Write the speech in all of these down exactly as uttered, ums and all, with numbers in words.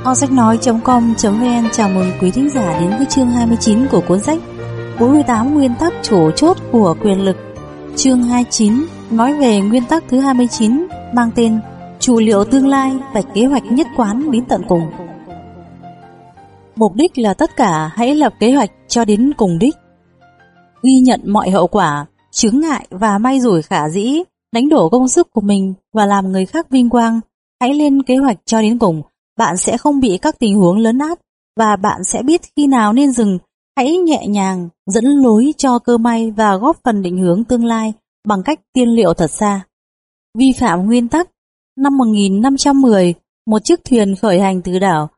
kho sách nói chấm com chấm vn chào mừng quý thính giả đến với chương hai mươi chín của cuốn sách bốn mươi tám nguyên tắc chủ chốt của quyền lực. Chương hai mươi chín nói về nguyên tắc thứ hai mươi chín mang tên chủ liệu tương lai, vạch kế hoạch nhất quán đến tận cùng. Mục đích là tất cả, hãy lập kế hoạch cho đến cùng đích. Ghi nhận mọi hậu quả, chướng ngại và may rủi khả dĩ, đánh đổ công sức của mình và làm người khác vinh quang. Hãy lên kế hoạch cho đến cùng, bạn sẽ không bị các tình huống lấn át và bạn sẽ biết khi nào nên dừng. Hãy nhẹ nhàng dẫn lối cho cơ may và góp phần định hướng tương lai bằng cách tiên liệu thật xa. Vi phạm nguyên tắc. Năm một nghìn năm trăm mười, một chiếc thuyền khởi hành từ đảo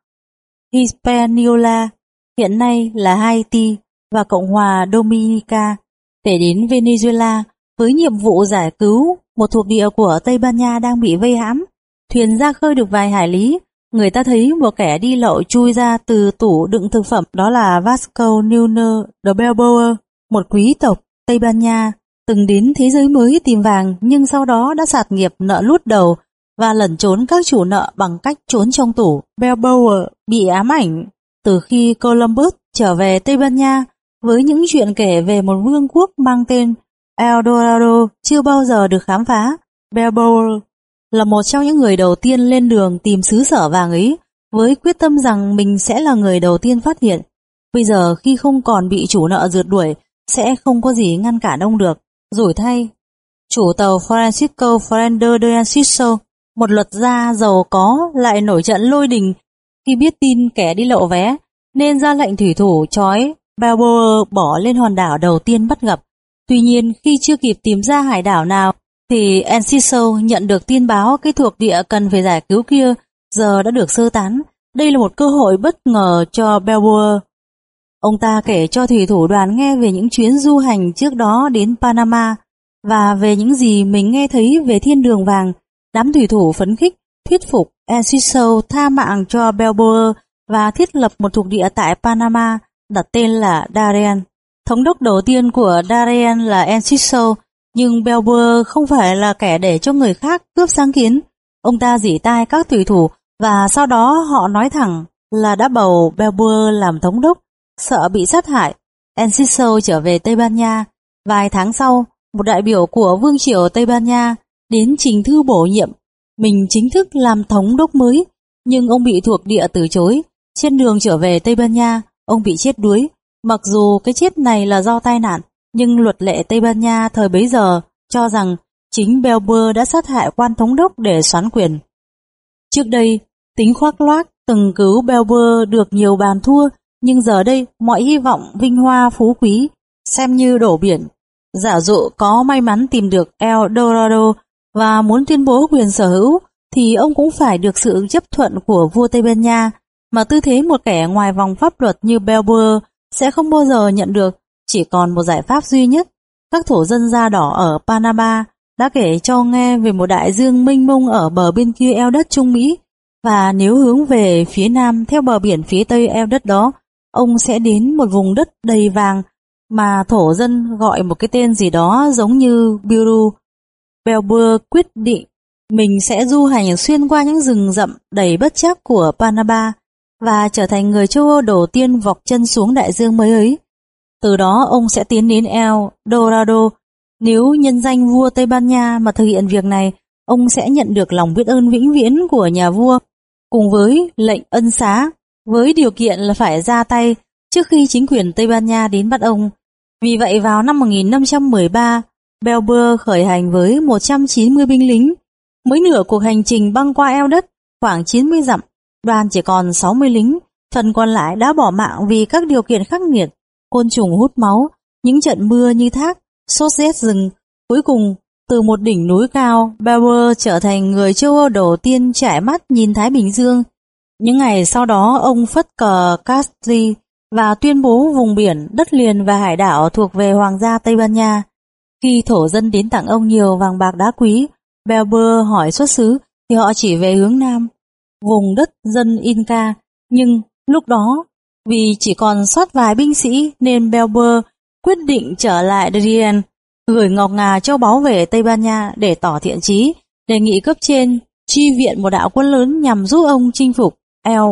Hispaniola, hiện nay là Haiti và Cộng hòa Dominica, để đến Venezuela với nhiệm vụ giải cứu một thuộc địa của Tây Ban Nha đang bị vây hãm. Thuyền ra khơi được vài hải lý, người ta thấy một kẻ đi lậu chui ra từ tủ đựng thực phẩm, đó là Vasco Nuñez de Balboa, một quý tộc Tây Ban Nha từng đến thế giới mới tìm vàng nhưng sau đó đã sạt nghiệp nợ lút đầu và lẩn trốn các chủ nợ bằng cách trốn trong tủ. Balboa bị ám ảnh từ khi Columbus trở về Tây Ban Nha với những chuyện kể về một vương quốc mang tên El Dorado chưa bao giờ được khám phá. Balboa là một trong những người đầu tiên lên đường tìm xứ sở vàng ấy, với quyết tâm rằng mình sẽ là người đầu tiên phát hiện. Bây giờ khi không còn bị chủ nợ rượt đuổi, sẽ không có gì ngăn cản ông được. Rủi thay, chủ tàu Francisco Fernández de Narciso, một luật gia giàu có, lại nổi trận lôi đình khi biết tin kẻ đi lậu vé, nên ra lệnh thủy thủ trói Balboa bỏ lên hòn đảo đầu tiên bắt gặp. Tuy nhiên, khi chưa kịp tìm ra hải đảo nào, thì Narciso nhận được tin báo cái thuộc địa cần phải giải cứu kia giờ đã được sơ tán. Đây là một cơ hội bất ngờ cho Balboa. Ông ta kể cho thủy thủ đoàn nghe về những chuyến du hành trước đó đến Panama và về những gì mình nghe thấy về thiên đường vàng. Đám thủy thủ phấn khích, thuyết phục Narciso tha mạng cho Balboa và thiết lập một thuộc địa tại Panama đặt tên là Darien. Thống đốc đầu tiên của Darien là Narciso, nhưng Balboa không phải là kẻ để cho người khác cướp sáng kiến. Ông ta dỉ tai các thủy thủ và sau đó họ nói thẳng là đã bầu Balboa làm thống đốc, sợ bị sát hại. Narciso trở về Tây Ban Nha. Vài tháng sau, một đại biểu của vương triều Tây Ban Nha đến trình thư bổ nhiệm mình chính thức làm thống đốc mới, nhưng ông bị thuộc địa từ chối. Trên đường trở về Tây Ban Nha, ông bị chết đuối. Mặc dù cái chết này là do tai nạn, nhưng luật lệ Tây Ban Nha thời bấy giờ cho rằng chính Balboa đã sát hại quan thống đốc để xoán quyền. Trước đây, tính khoác loác từng cứu Balboa được nhiều bàn thua, nhưng giờ đây mọi hy vọng vinh hoa phú quý xem như đổ biển. Giả dụ có may mắn tìm được El Dorado và muốn tuyên bố quyền sở hữu, thì ông cũng phải được sự chấp thuận của vua Tây Ban Nha, mà tư thế một kẻ ngoài vòng pháp luật như Balboa sẽ không bao giờ nhận được. Chỉ còn một giải pháp duy nhất. Các thổ dân da đỏ ở Panama đã kể cho nghe về một đại dương mênh mông ở bờ bên kia eo đất Trung Mỹ, và nếu hướng về phía nam theo bờ biển phía tây eo đất đó, ông sẽ đến một vùng đất đầy vàng mà thổ dân gọi một cái tên gì đó giống như Peru. Balboa quyết định mình sẽ du hành xuyên qua những rừng rậm đầy bất trắc của Panama và trở thành người châu Âu đầu tiên vọc chân xuống đại dương mới ấy. Từ đó ông sẽ tiến đến El Dorado. Nếu nhân danh vua Tây Ban Nha mà thực hiện việc này, ông sẽ nhận được lòng biết ơn vĩnh viễn của nhà vua, cùng với lệnh ân xá, với điều kiện là phải ra tay trước khi chính quyền Tây Ban Nha đến bắt ông. Vì vậy vào năm một nghìn năm trăm mười ba, Balboa khởi hành với một trăm chín mươi binh lính. Mới nửa cuộc hành trình băng qua eo đất, khoảng chín mươi dặm, đoàn chỉ còn sáu mươi lính, phần còn lại đã bỏ mạng vì các điều kiện khắc nghiệt, côn trùng hút máu, những trận mưa như thác, sốt rét rừng. Cuối cùng, từ một đỉnh núi cao, Balboa trở thành người châu Âu đầu tiên trải mắt nhìn Thái Bình Dương. Những ngày sau đó, ông phất cờ Castile và tuyên bố vùng biển, đất liền và hải đảo thuộc về Hoàng gia Tây Ban Nha. Khi thổ dân đến tặng ông nhiều vàng bạc đá quý, Balboa hỏi xuất xứ thì họ chỉ về hướng nam, vùng đất dân Inca. Nhưng lúc đó, vì chỉ còn sót vài binh sĩ nên Balboa quyết định trở lại Darien, gửi ngọc ngà châu báu về Tây Ban Nha để tỏ thiện chí, đề nghị cấp trên chi viện một đạo quân lớn nhằm giúp ông chinh phục El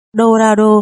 Dorado.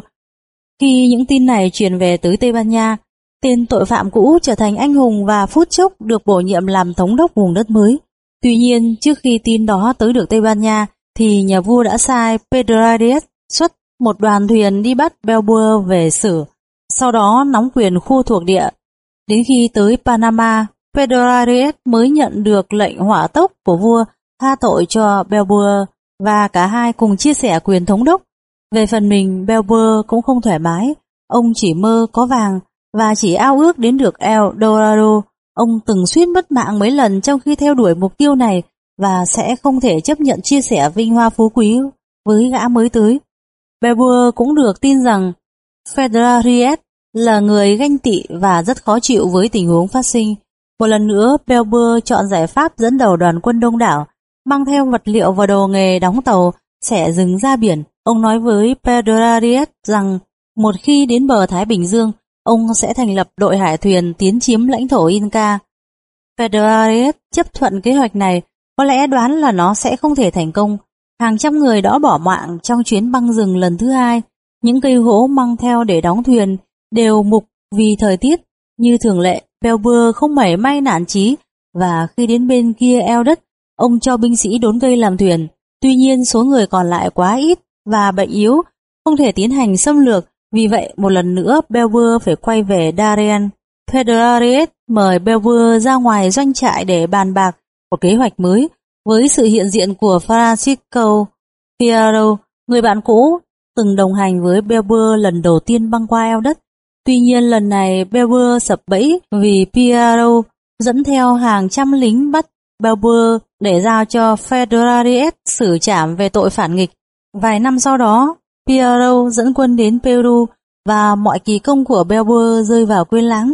Khi những tin này truyền về tới Tây Ban Nha, tên tội phạm cũ trở thành anh hùng và phút chốc được bổ nhiệm làm thống đốc vùng đất mới. Tuy nhiên, trước khi tin đó tới được Tây Ban Nha, thì nhà vua đã sai Pedro Arias xuất một đoàn thuyền đi bắt Balboa về xử, sau đó nắm quyền khu thuộc địa. Đến khi tới Panama, Pedro Arias mới nhận được lệnh hỏa tốc của vua tha tội cho Balboa và cả hai cùng chia sẻ quyền thống đốc. Về phần mình, Balboa cũng không thoải mái, ông chỉ mơ có vàng và chỉ ao ước đến được El Dorado. Ông từng suýt mất mạng mấy lần trong khi theo đuổi mục tiêu này và sẽ không thể chấp nhận chia sẻ vinh hoa phú quý với gã mới tới. Balboa cũng được tin rằng Pedro Arias là người ganh tị và rất khó chịu với tình huống phát sinh. Một lần nữa, Balboa chọn giải pháp dẫn đầu đoàn quân đông đảo, mang theo vật liệu và đồ nghề đóng tàu, xẻ rừng ra biển. Ông nói với Pedro Arias rằng một khi đến bờ Thái Bình Dương, ông sẽ thành lập đội hải thuyền tiến chiếm lãnh thổ Inca. Pedro Arias chấp thuận kế hoạch này, có lẽ đoán là nó sẽ không thể thành công. Hàng trăm người đã bỏ mạng trong chuyến băng rừng lần thứ hai. Những cây gỗ mang theo để đóng thuyền đều mục vì thời tiết. Như thường lệ, Balboa không mảy may nản chí, và khi đến bên kia eo đất, ông cho binh sĩ đốn cây làm thuyền. Tuy nhiên, số người còn lại quá ít và bệnh yếu, không thể tiến hành xâm lược. Vì vậy, một lần nữa, Balboa phải quay về Darien. Pedro Arias mời Balboa ra ngoài doanh trại để bàn bạc một kế hoạch mới, với sự hiện diện của Francisco Pizarro, người bạn cũ từng đồng hành với Balboa lần đầu tiên băng qua eo đất. Tuy nhiên lần này Balboa sập bẫy vì Pizarro dẫn theo hàng trăm lính bắt Balboa để giao cho Pedro Arias xử trảm về tội phản nghịch. Vài năm sau đó, Pizarro dẫn quân đến Peru và mọi kỳ công của Balboa rơi vào quên lãng.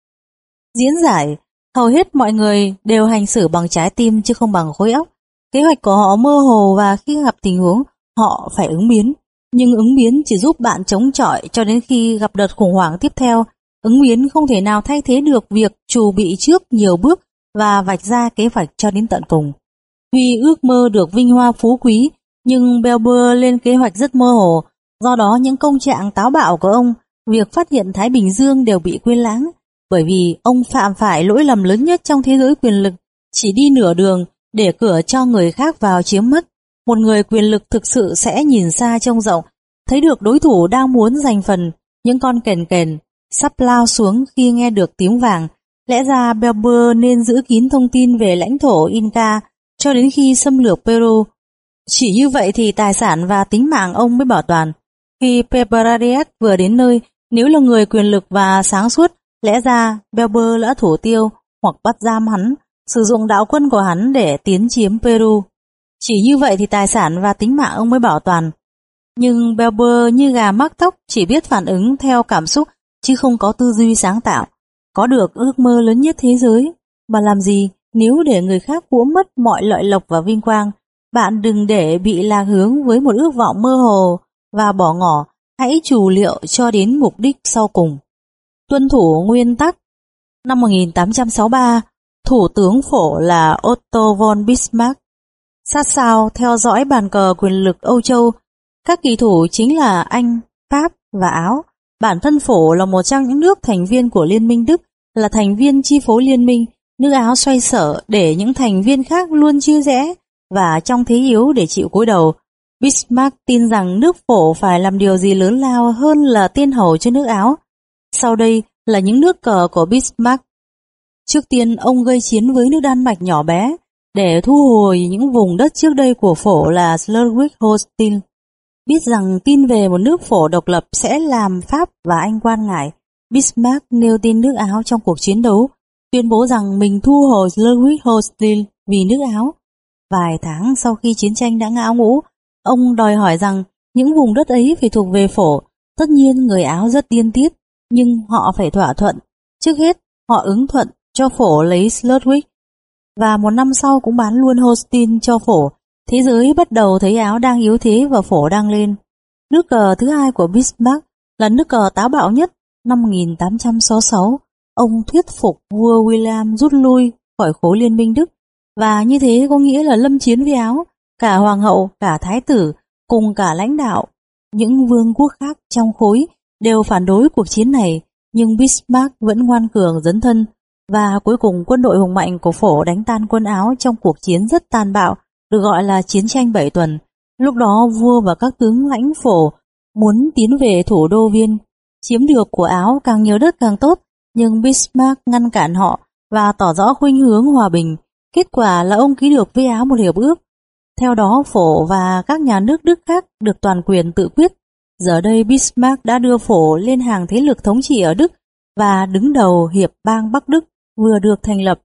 Diễn giải, hầu hết mọi người đều hành xử bằng trái tim chứ không bằng khối óc. Kế hoạch của họ mơ hồ và khi gặp tình huống, họ phải ứng biến. Nhưng ứng biến chỉ giúp bạn chống chọi cho đến khi gặp đợt khủng hoảng tiếp theo. Ứng biến không thể nào thay thế được việc chuẩn bị trước nhiều bước và vạch ra kế hoạch cho đến tận cùng. Tuy ước mơ được vinh hoa phú quý, nhưng Balboa lên kế hoạch rất mơ hồ. Do đó những công trạng táo bạo của ông, việc phát hiện Thái Bình Dương đều bị quên lãng. Bởi vì ông phạm phải lỗi lầm lớn nhất trong thế giới quyền lực, chỉ đi nửa đường để cửa cho người khác vào chiếm mất. Một người quyền lực thực sự sẽ nhìn xa trông rộng, thấy được đối thủ đang muốn giành phần. Những con kền kền sắp lao xuống khi nghe được tiếng vàng. Lẽ ra Balboa nên giữ kín thông tin về lãnh thổ Inca cho đến khi xâm lược Peru. Chỉ như vậy thì tài sản và tính mạng ông mới bảo toàn. Khi Pedro Arias vừa đến nơi, nếu là người quyền lực và sáng suốt, lẽ ra Balboa đã thủ tiêu hoặc bắt giam hắn, sử dụng đạo quân của hắn để tiến chiếm Peru. Chỉ như vậy thì tài sản và tính mạng ông mới bảo toàn. Nhưng Balboa như gà mắc tóc, chỉ biết phản ứng theo cảm xúc chứ không có tư duy sáng tạo. Có được ước mơ lớn nhất thế giới, mà làm gì nếu để người khác cuỗm mất mọi lợi lộc và vinh quang. Bạn đừng để bị lạc hướng với một ước vọng mơ hồ và bỏ ngỏ, hãy trù liệu cho đến mục đích sau cùng. Tuân thủ nguyên tắc. Năm một nghìn tám trăm sáu mươi ba, Thủ tướng Phổ là Otto von Bismarck. Sát sao theo dõi bàn cờ quyền lực Âu Châu, các kỳ thủ chính là Anh, Pháp và Áo. Bản thân Phổ là một trong những nước thành viên của Liên minh Đức, là thành viên chi phối liên minh. Nước Áo xoay sở để những thành viên khác luôn chia rẽ và trong thế yếu để chịu cúi đầu. Bismarck tin rằng nước Phổ phải làm điều gì lớn lao hơn là tiên hầu cho nước Áo. Sau đây là những nước cờ của Bismarck. Trước tiên, ông gây chiến với nước Đan Mạch nhỏ bé để thu hồi những vùng đất trước đây của Phổ là Schleswig-Holstein. Biết rằng tin về một nước Phổ độc lập sẽ làm Pháp và Anh quan ngại, Bismarck nêu tin nước Áo trong cuộc chiến đấu, tuyên bố rằng mình thu hồi Schleswig-Holstein vì nước Áo. Vài tháng sau khi chiến tranh đã ngã ngũ, ông đòi hỏi rằng những vùng đất ấy phải thuộc về Phổ. Tất nhiên người Áo rất điên tiết, nhưng họ phải thỏa thuận. Trước hết, họ ứng thuận cho Phổ lấy Schleswig, và một năm sau cũng bán luôn Holstein cho Phổ. Thế giới bắt đầu thấy Áo đang yếu thế và Phổ đang lên. Nước cờ thứ hai của Bismarck là nước cờ táo bạo nhất. Năm một nghìn tám trăm sáu mươi sáu, ông thuyết phục vua William rút lui khỏi khối liên minh Đức, và như thế có nghĩa là lâm chiến với Áo. Cả hoàng hậu, cả thái tử cùng cả lãnh đạo Những vương quốc khác trong khối đều phản đối cuộc chiến này, nhưng Bismarck vẫn ngoan cường dấn thân, và cuối cùng quân đội hùng mạnh của Phổ đánh tan quân Áo trong cuộc chiến rất tàn bạo, được gọi là chiến tranh bảy tuần. Lúc đó vua và các tướng lãnh Phổ muốn tiến về thủ đô Viên, chiếm được của Áo càng nhiều đất càng tốt, nhưng Bismarck ngăn cản họ và tỏ rõ khuynh hướng hòa bình. Kết quả là ông ký được với Áo một hiệp ước. Theo đó Phổ và các nhà nước Đức khác được toàn quyền tự quyết. Giờ đây Bismarck đã đưa Phổ lên hàng thế lực thống trị ở Đức và đứng đầu hiệp bang Bắc Đức vừa được thành lập.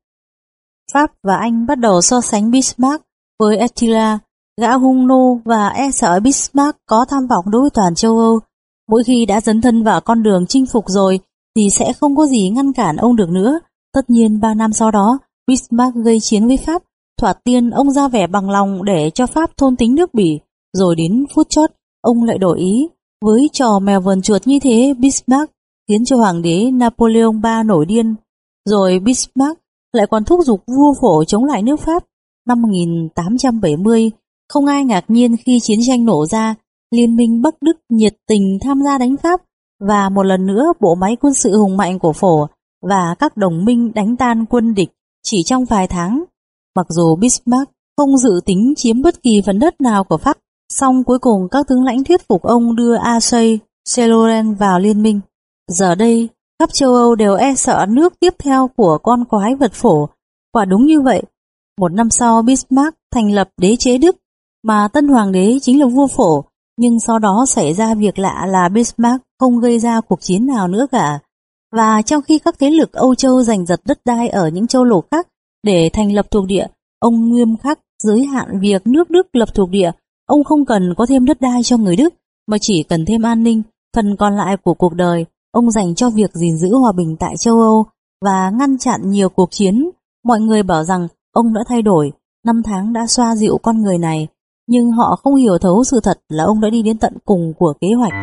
Pháp và Anh bắt đầu so sánh Bismarck với Attila, gã hung nô, và e sợ Bismarck có tham vọng đối với toàn châu Âu. Mỗi khi đã dấn thân vào con đường chinh phục rồi thì sẽ không có gì ngăn cản ông được nữa. Tất nhiên ba năm sau đó Bismarck gây chiến với Pháp. Thoạt tiên ông ra vẻ bằng lòng để cho Pháp thôn tính nước Bỉ, rồi đến phút chót ông lại đổi ý. Với trò mèo vờn chuột như thế, Bismarck khiến cho hoàng đế Napoleon đệ tam nổi điên. Rồi Bismarck lại còn thúc giục vua Phổ chống lại nước Pháp. Năm một nghìn tám trăm bảy mươi, không ai ngạc nhiên khi chiến tranh nổ ra, Liên minh Bắc Đức nhiệt tình tham gia đánh Pháp, và một lần nữa bộ máy quân sự hùng mạnh của Phổ và các đồng minh đánh tan quân địch chỉ trong vài tháng. Mặc dù Bismarck không dự tính chiếm bất kỳ phần đất nào của Pháp, song cuối cùng các tướng lãnh thuyết phục ông đưa Alsace-Lorraine vào liên minh. Giờ đây, khắp châu Âu đều e sợ nước tiếp theo của con quái vật Phổ. Quả đúng như vậy. Một năm sau, Bismarck thành lập đế chế Đức, mà tân hoàng đế chính là vua Phổ. Nhưng sau đó xảy ra việc lạ là Bismarck không gây ra cuộc chiến nào nữa cả. Và trong khi các thế lực Âu Châu giành giật đất đai ở những châu lục khác để thành lập thuộc địa, ông nghiêm khắc giới hạn việc nước Đức lập thuộc địa. Ông không cần có thêm đất đai cho người Đức, mà chỉ cần thêm an ninh. Phần còn lại của cuộc đời, ông dành cho việc gìn giữ hòa bình tại châu Âu và ngăn chặn nhiều cuộc chiến. Mọi người bảo rằng ông đã thay đổi, năm tháng đã xoa dịu con người này, nhưng họ không hiểu thấu sự thật là ông đã đi đến tận cùng của kế hoạch.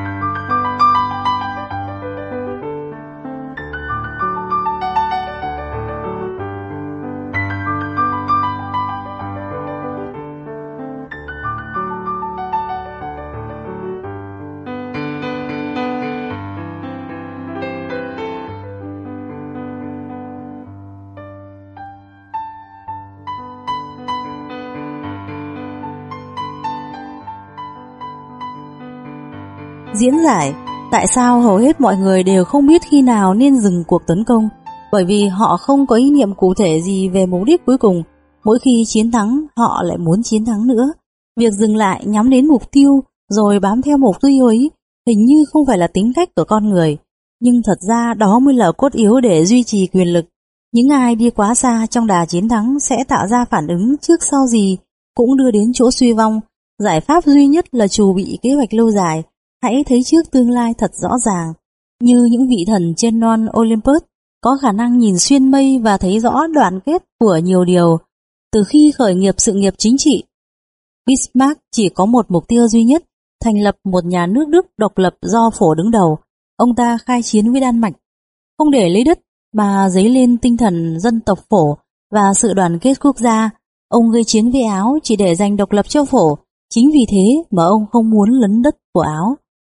Diễn giải tại sao hầu hết mọi người đều không biết khi nào nên dừng cuộc tấn công, bởi vì họ không có ý niệm cụ thể gì về mục đích cuối cùng. Mỗi khi chiến thắng, họ lại muốn chiến thắng nữa. Việc dừng lại nhắm đến mục tiêu rồi bám theo mục tiêu ấy hình như không phải là tính cách của con người, nhưng thật ra đó mới là cốt yếu để duy trì quyền lực. Những ai đi quá xa trong đà chiến thắng sẽ tạo ra phản ứng trước sau gì cũng đưa đến chỗ suy vong. Giải pháp duy nhất là chuẩn bị kế hoạch lâu dài. Hãy thấy trước tương lai thật rõ ràng, như những vị thần trên non Olympus có khả năng nhìn xuyên mây và thấy rõ đoạn kết của nhiều điều. Từ khi khởi nghiệp sự nghiệp chính trị, Bismarck chỉ có một mục tiêu duy nhất, thành lập một nhà nước Đức độc lập do Phổ đứng đầu. Ông ta khai chiến với Đan Mạch, không để lấy đất mà dấy lên tinh thần dân tộc Phổ và sự đoàn kết quốc gia. Ông gây chiến với Áo chỉ để giành độc lập cho Phổ. Chính vì thế mà ông không muốn lấn đất của Áo.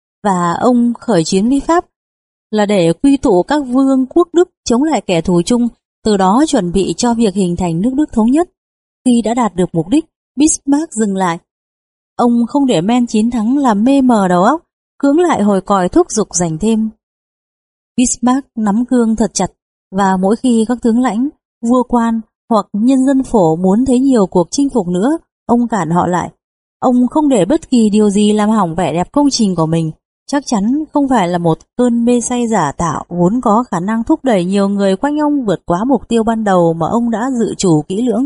Và ông khởi chiến với Pháp là để quy tụ các vương quốc Đức chống lại kẻ thù chung, từ đó chuẩn bị cho việc hình thành nước Đức thống nhất. Khi đã đạt được mục đích, Bismarck dừng lại. Ông không để men chiến thắng làm mê mờ đầu óc, cưỡng lại hồi còi thúc giục giành thêm. Bismarck nắm cương thật chặt, và mỗi khi các tướng lãnh, vua quan hoặc nhân dân Phổ muốn thấy nhiều cuộc chinh phục nữa, ông cản họ lại. Ông không để bất kỳ điều gì làm hỏng vẻ đẹp công trình của mình. Chắc chắn không phải là một cơn mê say giả tạo vốn có khả năng thúc đẩy nhiều người quanh ông vượt quá mục tiêu ban đầu mà ông đã dự trù kỹ lưỡng.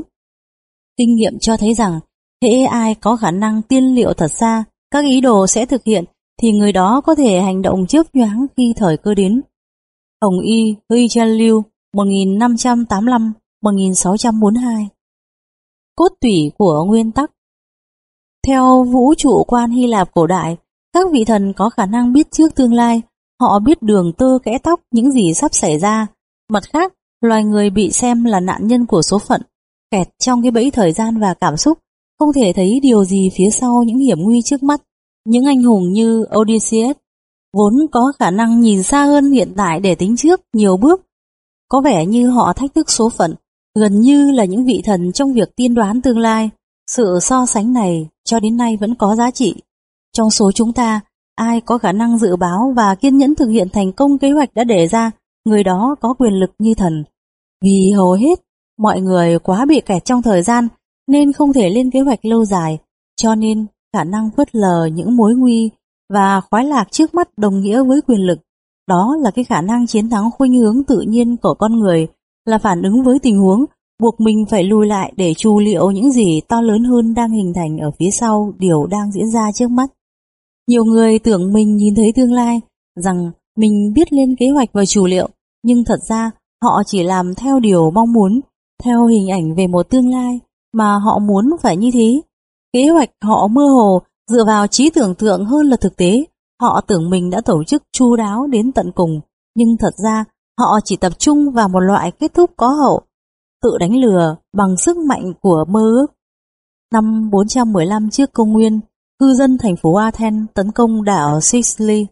Kinh nghiệm cho thấy rằng, hễ ai có khả năng tiên liệu thật xa, các ý đồ sẽ thực hiện, thì người đó có thể hành động chớp nhoáng khi thời cơ đến. Hồng Y Richelieu một nghìn năm trăm tám mươi lăm đến một nghìn sáu trăm bốn mươi hai. Cốt tủy của nguyên tắc. Theo vũ trụ quan Hy Lạp cổ đại, các vị thần có khả năng biết trước tương lai, họ biết đường tơ kẽ tóc những gì sắp xảy ra. Mặt khác, loài người bị xem là nạn nhân của số phận, kẹt trong cái bẫy thời gian và cảm xúc, không thể thấy điều gì phía sau những hiểm nguy trước mắt. Những anh hùng như Odysseus vốn có khả năng nhìn xa hơn hiện tại để tính trước nhiều bước. Có vẻ như họ thách thức số phận, gần như là những vị thần trong việc tiên đoán tương lai. Sự so sánh này cho đến nay vẫn có giá trị. Trong số chúng ta, ai có khả năng dự báo và kiên nhẫn thực hiện thành công kế hoạch đã đề ra, người đó có quyền lực như thần. Vì hầu hết, mọi người quá bị kẹt trong thời gian nên không thể lên kế hoạch lâu dài, cho nên khả năng phớt lờ những mối nguy và khoái lạc trước mắt đồng nghĩa với quyền lực. Đó là cái khả năng chiến thắng khuynh hướng tự nhiên của con người, là phản ứng với tình huống, buộc mình phải lùi lại để chu liệu những gì to lớn hơn đang hình thành ở phía sau điều đang diễn ra trước mắt. Nhiều người tưởng mình nhìn thấy tương lai, rằng mình biết lên kế hoạch và chủ liệu, nhưng thật ra họ chỉ làm theo điều mong muốn, theo hình ảnh về một tương lai mà họ muốn phải như thế. Kế hoạch họ mơ hồ, dựa vào trí tưởng tượng hơn là thực tế. Họ tưởng mình đã tổ chức chu đáo đến tận cùng, nhưng thật ra họ chỉ tập trung vào một loại kết thúc có hậu, tự đánh lừa bằng sức mạnh của mơ ước. Năm bốn trăm mười lăm trước công nguyên, cư dân thành phố Athens tấn công đảo Sicily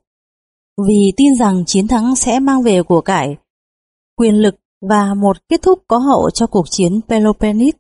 vì tin rằng chiến thắng sẽ mang về của cải, quyền lực và một kết thúc có hậu cho cuộc chiến Peloponnese.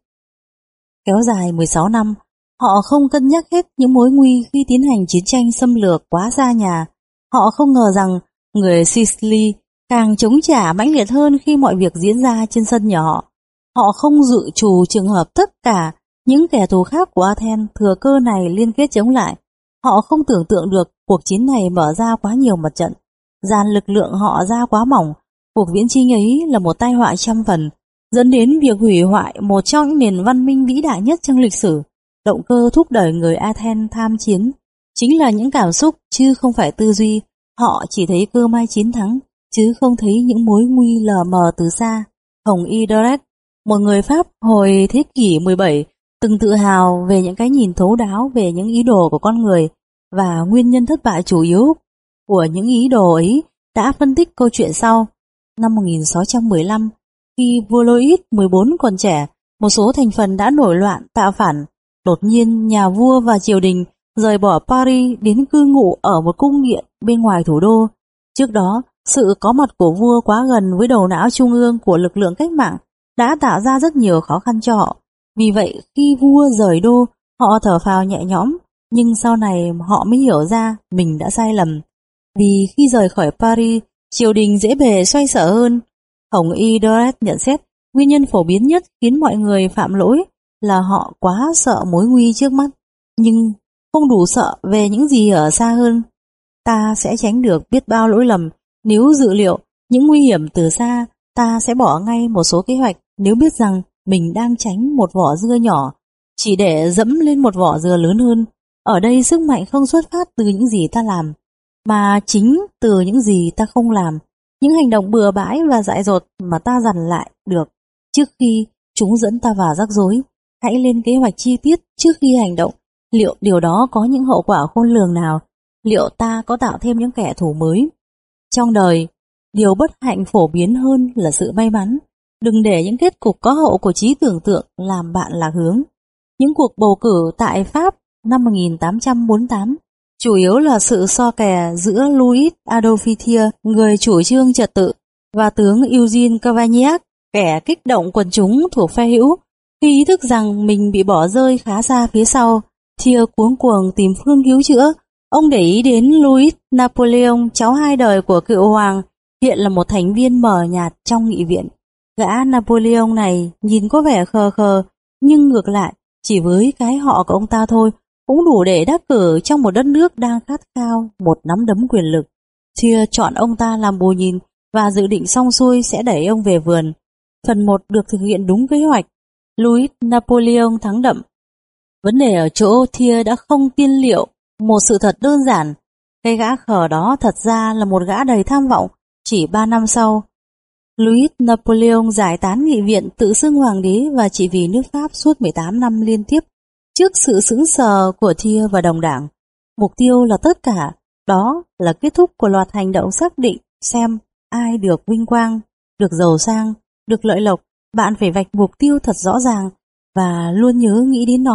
Kéo dài mười sáu năm, họ không cân nhắc hết những mối nguy khi tiến hành chiến tranh xâm lược quá xa nhà. Họ không ngờ rằng người Sicily càng chống trả mãnh liệt hơn khi mọi việc diễn ra trên sân nhà họ. Họ không dự trù trường hợp tất cả những kẻ thù khác của Athens thừa cơ này liên kết chống lại. Họ không tưởng tượng được cuộc chiến này mở ra quá nhiều mặt trận, dàn lực lượng họ ra quá mỏng. Cuộc viễn chinh ấy là một tai họa trăm phần, dẫn đến việc hủy hoại một trong những nền văn minh vĩ đại nhất trong lịch sử. Động cơ thúc đẩy người Athens tham chiến chính là những cảm xúc chứ không phải tư duy. Họ chỉ thấy cơ may chiến thắng, chứ không thấy những mối nguy lờ mờ từ xa. Hồng Y Doret, một người Pháp hồi thế kỷ mười bảy, từng tự hào về những cái nhìn thấu đáo về những ý đồ của con người và nguyên nhân thất bại chủ yếu của những ý đồ ấy, đã phân tích câu chuyện sau. Năm một nghìn sáu trăm mười lăm, khi vua Louis mười bốn còn trẻ, một số thành phần đã nổi loạn tạo phản. Đột nhiên nhà vua và triều đình rời bỏ Paris đến cư ngụ ở một cung điện bên ngoài thủ đô. Trước đó, sự có mặt của vua quá gần với đầu não trung ương của lực lượng cách mạng đã tạo ra rất nhiều khó khăn cho họ. Vì vậy, khi vua rời đô, họ thở phào nhẹ nhõm, nhưng sau này họ mới hiểu ra mình đã sai lầm. Vì khi rời khỏi Paris, triều đình dễ bề xoay sở hơn. Hồng Y Doret nhận xét, nguyên nhân phổ biến nhất khiến mọi người phạm lỗi là họ quá sợ mối nguy trước mắt, nhưng không đủ sợ về những gì ở xa hơn. Ta sẽ tránh được biết bao lỗi lầm nếu dự liệu những nguy hiểm từ xa. Ta sẽ bỏ ngay một số kế hoạch nếu biết rằng mình đang tránh một vỏ dưa nhỏ chỉ để dẫm lên một vỏ dừa lớn hơn. Ở đây sức mạnh không xuất phát từ những gì ta làm, mà chính từ những gì ta không làm, những hành động bừa bãi và dại dột mà ta dằn lại được trước khi chúng dẫn ta vào rắc rối. Hãy lên kế hoạch chi tiết trước khi hành động. Liệu điều đó có những hậu quả khôn lường nào? Liệu ta có tạo thêm những kẻ thù mới? Trong đời, điều bất hạnh phổ biến hơn là sự may mắn. Đừng để những kết cục có hậu của trí tưởng tượng làm bạn lạc hướng. Những cuộc bầu cử tại Pháp năm một nghìn tám trăm bốn mươi tám chủ yếu là sự so kè giữa Louis Adolphe Thiers, người chủ trương trật tự, và tướng Eugène Cavaignac, kẻ kích động quần chúng thuộc phe hữu. Khi ý thức rằng mình bị bỏ rơi khá xa phía sau, Thiers cuống cuồng tìm phương cứu chữa. Ông để ý đến Louis Napoleon, cháu hai đời của cựu hoàng, hiện là một thành viên mờ nhạt trong nghị viện. Gã Napoleon này nhìn có vẻ khờ khờ, nhưng ngược lại, chỉ với cái họ của ông ta thôi, cũng đủ để đắc cử trong một đất nước đang khát khao một nắm đấm quyền lực. Thiers chọn ông ta làm bù nhìn và dự định xong xuôi sẽ đẩy ông về vườn. Phần một được thực hiện đúng kế hoạch. Louis Napoleon thắng đậm. Vấn đề ở chỗ Thiers đã không tiên liệu một sự thật đơn giản. Cái gã khờ đó thật ra là một gã đầy tham vọng. Chỉ ba năm sau, Louis Napoleon giải tán nghị viện, tự xưng hoàng đế và trị vì nước Pháp suốt mười tám năm liên tiếp. Trước sự sững sờ của Thiers và đồng đảng, mục tiêu là tất cả, đó là kết thúc của loạt hành động xác định xem ai được vinh quang, được giàu sang, được lợi lộc. Bạn phải vạch mục tiêu thật rõ ràng và luôn nhớ nghĩ đến nó.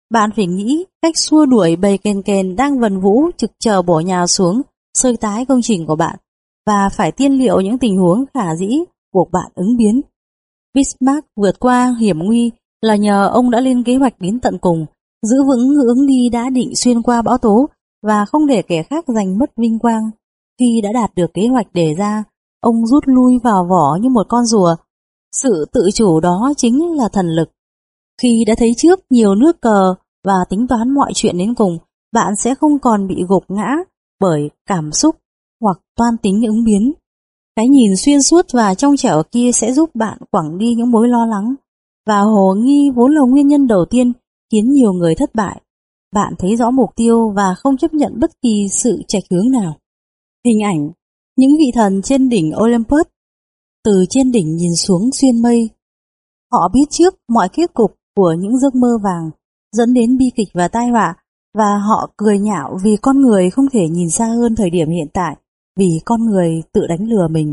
Bạn phải nghĩ cách xua đuổi bầy kền kền đang vần vũ trực chờ bổ nhào xuống sơi tái công trình của bạn, và phải tiên liệu những tình huống khả dĩ buộc bạn ứng biến. Bismarck vượt qua hiểm nguy là nhờ ông đã lên kế hoạch đến tận cùng, giữ vững hướng đi đã định xuyên qua bão tố và không để kẻ khác giành mất vinh quang. Khi đã đạt được kế hoạch đề ra, ông rút lui vào vỏ như một con rùa. Sự tự chủ đó chính là thần lực. Khi đã thấy trước nhiều nước cờ và tính toán mọi chuyện đến cùng, bạn sẽ không còn bị gục ngã bởi cảm xúc hoặc toan tính ứng biến. Cái nhìn xuyên suốt và trong trẻo kia sẽ giúp bạn quẳng đi những mối lo lắng, và hồ nghi vốn là nguyên nhân đầu tiên khiến nhiều người thất bại. Bạn thấy rõ mục tiêu và không chấp nhận bất kỳ sự chệch hướng nào. Hình ảnh những vị thần trên đỉnh Olympus, từ trên đỉnh nhìn xuống xuyên mây. Họ biết trước mọi kết cục của những giấc mơ vàng, dẫn đến bi kịch và tai họa, và họ cười nhạo vì con người không thể nhìn xa hơn thời điểm hiện tại, vì con người tự đánh lừa mình.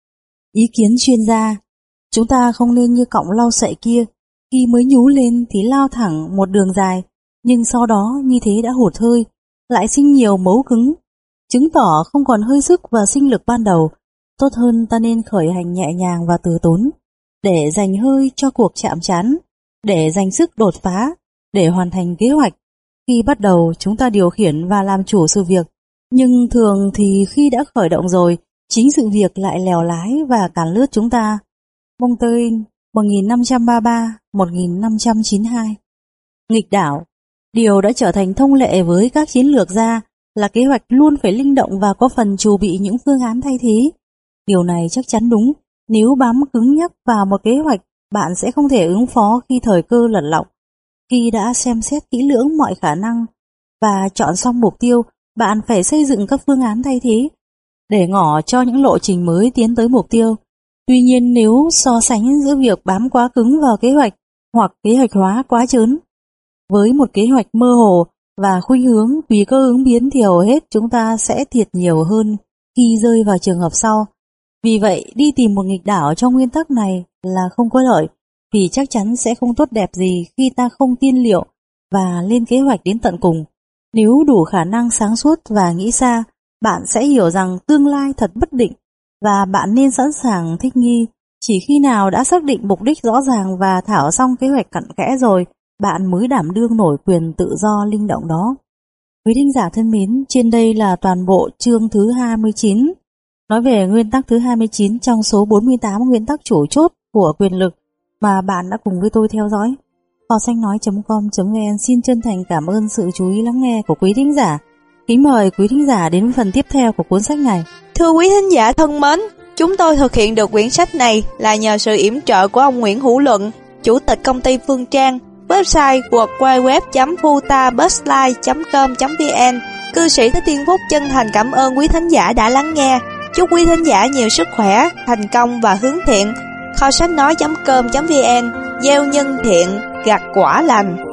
Ý kiến chuyên gia: chúng ta không nên như cọng lau sậy kia, khi mới nhú lên thì lao thẳng một đường dài, nhưng sau đó như thế đã hụt hơi, lại sinh nhiều mấu cứng, chứng tỏ không còn hơi sức và sinh lực ban đầu. Tốt hơn ta nên khởi hành nhẹ nhàng và từ tốn, để dành hơi cho cuộc chạm trán, để dành sức đột phá, để hoàn thành kế hoạch. Khi bắt đầu chúng ta điều khiển và làm chủ sự việc, nhưng thường thì khi đã khởi động rồi, chính sự việc lại lèo lái và cản lướt chúng ta. Montaigne, một nghìn năm trăm ba mươi ba đến một nghìn năm trăm chín mươi hai. Nghịch đảo. Điều đã trở thành thông lệ với các chiến lược gia là kế hoạch luôn phải linh động và có phần trù bị những phương án thay thế. Điều này chắc chắn đúng. Nếu bám cứng nhắc vào một kế hoạch, bạn sẽ không thể ứng phó khi thời cơ lật lọng. Khi đã xem xét kỹ lưỡng mọi khả năng và chọn xong mục tiêu, bạn phải xây dựng các phương án thay thế để ngỏ cho những lộ trình mới tiến tới mục tiêu. Tuy nhiên, nếu so sánh giữa việc bám quá cứng vào kế hoạch hoặc kế hoạch hóa quá trớn với một kế hoạch mơ hồ và khuynh hướng tùy cơ ứng biến, thì hầu hết chúng ta sẽ thiệt nhiều hơn khi rơi vào trường hợp sau. Vì vậy, đi tìm một nghịch đảo trong nguyên tắc này là không có lợi, vì chắc chắn sẽ không tốt đẹp gì khi ta không tiên liệu và lên kế hoạch đến tận cùng. Nếu đủ khả năng sáng suốt và nghĩ xa, bạn sẽ hiểu rằng tương lai thật bất định, và bạn nên sẵn sàng thích nghi. Chỉ khi nào đã xác định mục đích rõ ràng và thảo xong kế hoạch cặn kẽ rồi, bạn mới đảm đương nổi quyền tự do linh động đó. Quý thính giả thân mến, trên đây là toàn bộ chương thứ hai mươi chín, nói về nguyên tắc thứ hai mươi chín trong số bốn mươi tám nguyên tắc chủ chốt của quyền lực mà bạn đã cùng với tôi theo dõi. Kho sách nói chấm com chấm vn xin chân thành cảm ơn sự chú ý lắng nghe của quý thính giả. Kính mời quý thính giả đến phần tiếp theo của cuốn sách này. Thưa quý thính giả thân mến, chúng tôi thực hiện được quyển sách này là nhờ sự yểm trợ của ông Nguyễn Hữu Luận, chủ tịch công ty Phương Trang, website w w w chấm futabusline chấm com chấm vn. Cư sĩ Thích Thiên Phúc chân thành cảm ơn quý thính giả đã lắng nghe. Chúc quý thính giả nhiều sức khỏe, thành công và hướng thiện. Kho sách nói chấm com chấm vn, gieo nhân thiện, gặt quả lành.